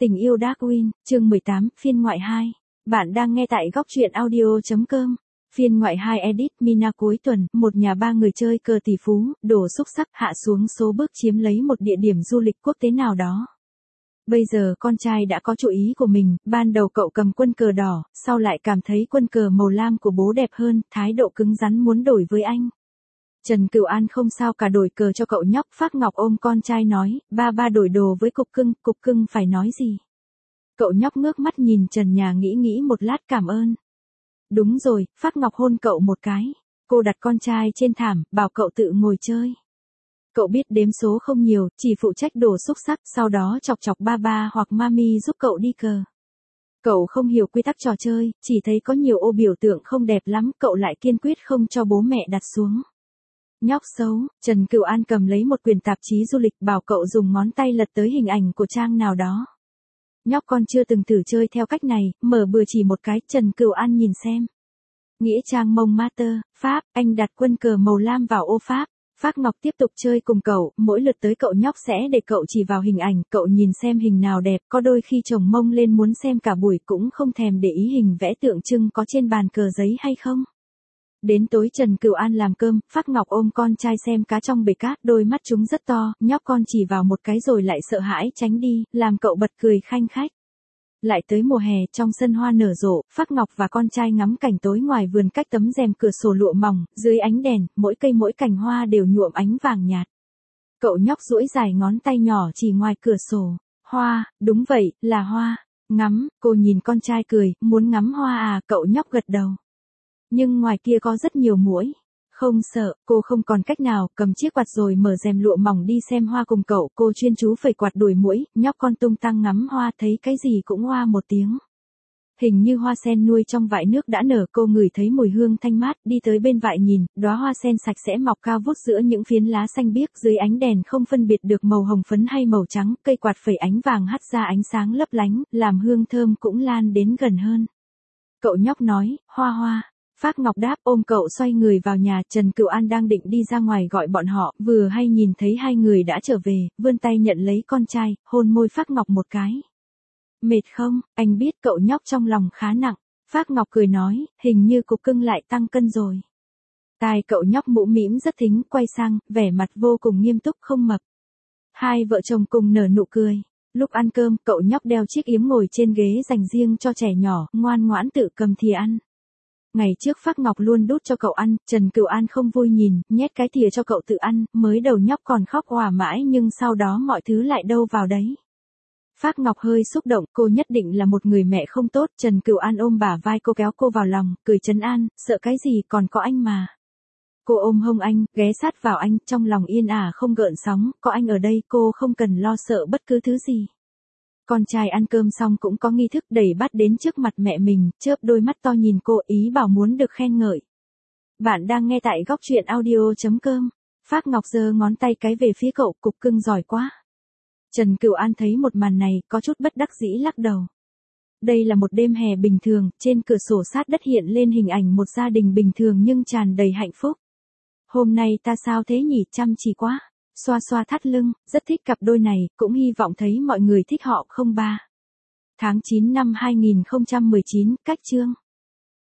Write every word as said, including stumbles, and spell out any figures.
Tình yêu Darwin, chương mười tám, phiên ngoại hai. Bạn đang nghe tại góc truyện audio.com. Phiên ngoại hai edit Mina cuối tuần, một nhà ba người chơi cờ tỷ phú, đổ xúc sắc hạ xuống số bước chiếm lấy một địa điểm du lịch quốc tế nào đó. Bây giờ con trai đã có chủ ý của mình, ban đầu cậu cầm quân cờ đỏ, sau lại cảm thấy quân cờ màu lam của bố đẹp hơn, thái độ cứng rắn muốn đổi với anh. Trần Cửu An không sao cả đổi cờ cho cậu nhóc. Phác Ngọc ôm con trai nói, ba ba đổi đồ với cục cưng, cục cưng phải nói gì? Cậu nhóc ngước mắt nhìn trần nhà nghĩ nghĩ một lát cảm ơn. Đúng rồi, Phác Ngọc hôn cậu một cái. Cô đặt con trai trên thảm, bảo cậu tự ngồi chơi. Cậu biết đếm số không nhiều, chỉ phụ trách đổ xúc sắc, sau đó chọc chọc ba ba hoặc mami giúp cậu đi cờ. Cậu không hiểu quy tắc trò chơi, chỉ thấy có nhiều ô biểu tượng không đẹp lắm, cậu lại kiên quyết không cho bố mẹ đặt xuống. Nhóc xấu, Trần Cửu An cầm lấy một quyển tạp chí du lịch bảo cậu dùng ngón tay lật tới hình ảnh của trang nào đó. Nhóc con chưa từng thử chơi theo cách này, mở bừa chỉ một cái, Trần Cửu An nhìn xem. Nghĩa trang Montmartre, Pháp, anh đặt quân cờ màu lam vào ô Pháp. Phác Ngọc tiếp tục chơi cùng cậu, mỗi lượt tới cậu nhóc sẽ để cậu chỉ vào hình ảnh, cậu nhìn xem hình nào đẹp, có đôi khi chồng mông lên muốn xem cả buổi cũng không thèm để ý hình vẽ tượng trưng có trên bàn cờ giấy hay không. Đến tối Trần Cửu An làm cơm, Phác Ngọc ôm con trai xem cá trong bể cát, đôi mắt chúng rất to, nhóc con chỉ vào một cái rồi lại sợ hãi tránh đi, làm cậu bật cười khanh khách. Lại tới mùa hè, trong sân hoa nở rộ, Phác Ngọc và con trai ngắm cảnh tối ngoài vườn cách tấm rèm cửa sổ lụa mỏng, dưới ánh đèn, mỗi cây mỗi cành hoa đều nhuộm ánh vàng nhạt. Cậu nhóc duỗi dài ngón tay nhỏ chỉ ngoài cửa sổ. Hoa, đúng vậy, là hoa. Ngắm, cô nhìn con trai cười, muốn ngắm hoa à, cậu nhóc gật đầu. Nhưng ngoài kia có rất nhiều muỗi. Không sợ, cô không còn cách nào, cầm chiếc quạt rồi mở rèm lụa mỏng đi xem hoa cùng cậu, cô chuyên chú phẩy quạt đuổi muỗi, nhóc con tung tăng ngắm hoa thấy cái gì cũng oa một tiếng. Hình như hoa sen nuôi trong vại nước đã nở, cô ngửi thấy mùi hương thanh mát, đi tới bên vại nhìn, đóa hoa sen sạch sẽ mọc cao vút giữa những phiến lá xanh biếc, dưới ánh đèn không phân biệt được màu hồng phấn hay màu trắng, cây quạt phẩy ánh vàng hắt ra ánh sáng lấp lánh, làm hương thơm cũng lan đến gần hơn. Cậu nhóc nói, hoa hoa. Phác Ngọc đáp ôm cậu xoay người vào nhà, Trần Cửu An đang định đi ra ngoài gọi bọn họ, vừa hay nhìn thấy hai người đã trở về, vươn tay nhận lấy con trai, hôn môi Phác Ngọc một cái. Mệt không, anh biết cậu nhóc trong lòng khá nặng. Phác Ngọc cười nói, hình như cục cưng lại tăng cân rồi. Tai cậu nhóc mũm mĩm rất thính, quay sang, vẻ mặt vô cùng nghiêm túc không mập. Hai vợ chồng cùng nở nụ cười. Lúc ăn cơm, cậu nhóc đeo chiếc yếm ngồi trên ghế dành riêng cho trẻ nhỏ, ngoan ngoãn tự cầm thìa ăn. Ngày trước Phác Ngọc luôn đút cho cậu ăn, Trần Cửu An không vui nhìn, nhét cái thìa cho cậu tự ăn, mới đầu nhóc còn khóc òa mãi nhưng sau đó mọi thứ lại đâu vào đấy. Phác Ngọc hơi xúc động, cô nhất định là một người mẹ không tốt, Trần Cửu An ôm bả vai cô kéo cô vào lòng, cười trấn an, sợ cái gì còn có anh mà. Cô ôm hông anh, ghé sát vào anh, trong lòng yên ả không gợn sóng, có anh ở đây cô không cần lo sợ bất cứ thứ gì. Con trai ăn cơm xong cũng có nghi thức đẩy bát đến trước mặt mẹ mình, chớp đôi mắt to nhìn cô ý bảo muốn được khen ngợi. Bạn đang nghe tại góc truyện audio.com. Phác Ngọc giơ ngón tay cái về phía cậu, cục cưng giỏi quá. Trần Cửu An thấy một màn này, có chút bất đắc dĩ lắc đầu. Đây là một đêm hè bình thường, trên cửa sổ sát đất hiện lên hình ảnh một gia đình bình thường nhưng tràn đầy hạnh phúc. Hôm nay ta sao thế nhỉ, chăm chỉ quá. Xoa xoa thắt lưng, rất thích cặp đôi này, cũng hy vọng thấy mọi người thích họ không ba. Tháng chín năm hai nghìn không trăm mười chín, cách chương.